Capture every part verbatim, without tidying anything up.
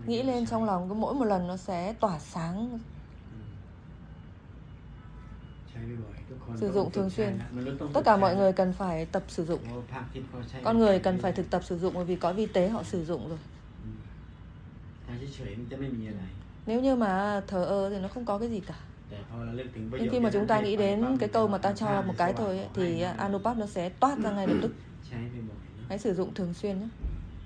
nghĩ lên trong lòng cứ mỗi một lần nó sẽ tỏa sáng. Sử dụng thường xuyên. Tất cả mọi người cần phải tập sử dụng. Con người cần phải thực tập sử dụng, bởi vì có vi tế họ sử dụng rồi. Nếu như mà thờ ơ thì nó không có cái gì cả. Nhưng khi mà chúng ta nghĩ đến cái câu mà ta cho một cái thôi ấy, thì Anupat nó sẽ toát ra ngay lập tức. Hãy sử dụng thường xuyên nhé.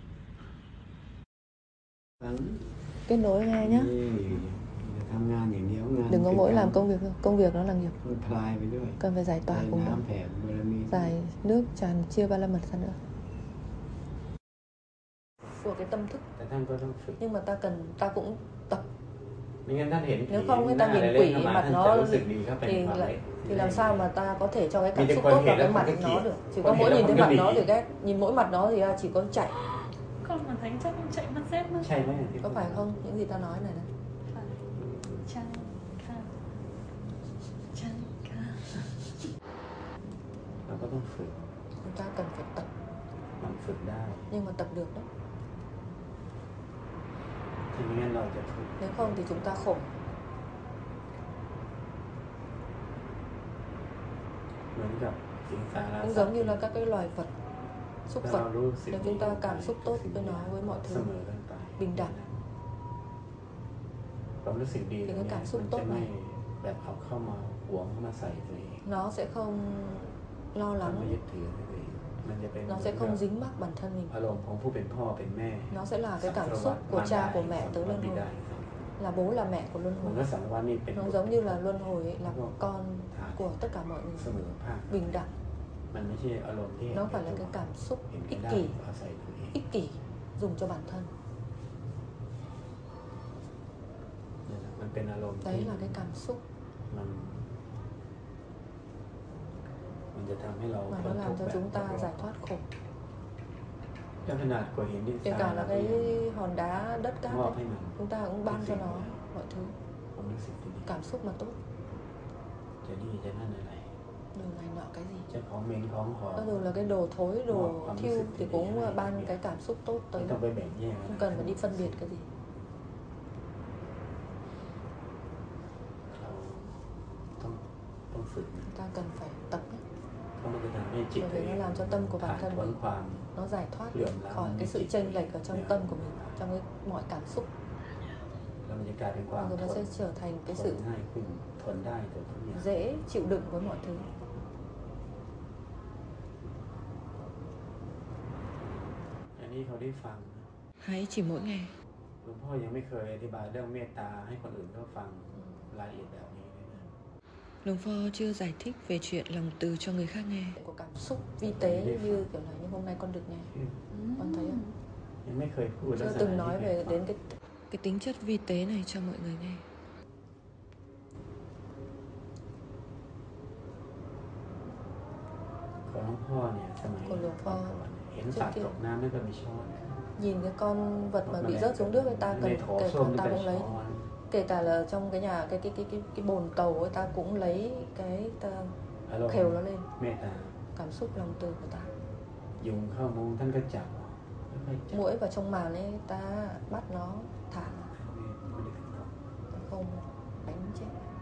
Kết nối nghe nhé. Đừng có mỗi làm công việc thôi. Công việc nó là nghiệp. Cần phải giải tỏa cùng đó. Giải nước tràn chia ba la mật ra nữa. Của cái tâm thức. Nhưng mà ta cần, ta cũng tập. Nếu không người ta nhìn quỷ mặt nó thì, thì làm sao mà ta có thể cho cái cảm xúc tốt vào cái mặt nó được. Chỉ có mỗi nhìn thấy mặt nó thì ghét. Nhìn mỗi mặt nó thì chỉ có chạy. Con mà Thánh chắc không chạy mắt dép nữa. Có phải không? Những gì ta nói này này. Chăng ca. Chăng ca. Chúng ta cần phải tập. Nhưng mà tập được đó. Nếu không thì chúng ta khổ. Cũng giống như là các cái loài vật, súc vật. Nếu chúng ta cảm xúc tốt với nó, với mọi thứ bình đẳng, thì cái cảm xúc tốt này nó sẽ không lo lắng, nó sẽ không dính mắc bản thân mình. Nó sẽ là cái cảm xúc của cha của mẹ tới luân hồi, là bố là mẹ của luân hồi. Nó giống như là luân hồi ấy, là con của tất cả mọi người, bình đẳng. Nó phải là cái cảm xúc ích kỷ, ích kỷ dùng cho bản thân. Đấy là cái cảm xúc mà nó làm cho chúng ta giải thoát khổ. Kể cả là cái hòn đá đất cát ấy, chúng ta cũng ban cho nó mọi thứ. Cảm xúc mà tốt. Đồ này nọ cái gì, cho dù là cái đồ thối, đồ thiêu thì cũng ban cái cảm xúc tốt tới. Không cần phải đi phân biệt cái gì. Chúng ta cần phải tập ấy. Bởi vì nó làm cho tâm của bản thân mình nó giải thoát khỏi cái sự chênh lệch ở trong tâm của mình, trong cái mọi cảm xúc. Rồi nó sẽ trở thành cái sự dễ chịu đựng với mọi thứ. Hãy chỉ mỗi ngày. Luồng Pho chưa giải thích về chuyện lòng từ cho người khác nghe. Của cảm xúc vi tế như kiểu là như hôm nay con được nghe. Con thấy không? Chưa từng nói về đến cái cái tính chất vi tế này cho mọi người nghe. Của Luồng Pho nhìn cái con vật mà bị rớt xuống nước, người ta cần kể cả ta cũng lấy, kể cả là trong cái nhà cái cái cái cái cái bồn tàu ấy, ta cũng lấy cái ta khều nó lên. Cảm xúc lòng từ của ta. Muỗi vào trong màn ấy, ta bắt nó thả, không đánh chết.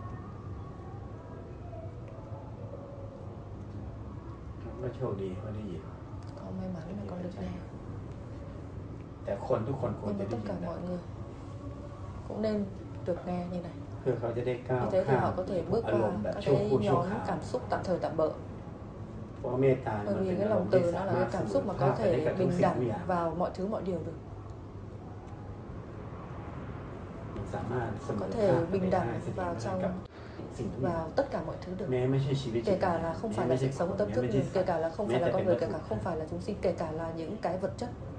Con may mắn là con được nghe. Nhưng mà tất cả mọi người cũng nên được nghe như này. Như thế thì họ có thể bước qua các cái nhóm cảm xúc tạm thời tạm bợ. Bởi vì cái lòng từ nó là cái cảm xúc mà có thể bình đẳng vào mọi thứ mọi điều được. Có thể bình đẳng vào trong vào tất cả mọi thứ được. Kể cả là không phải là sự sống tâm thức, kể cả là không phải là con người, kể cả không phải là chúng sinh, kể cả là những cái vật chất.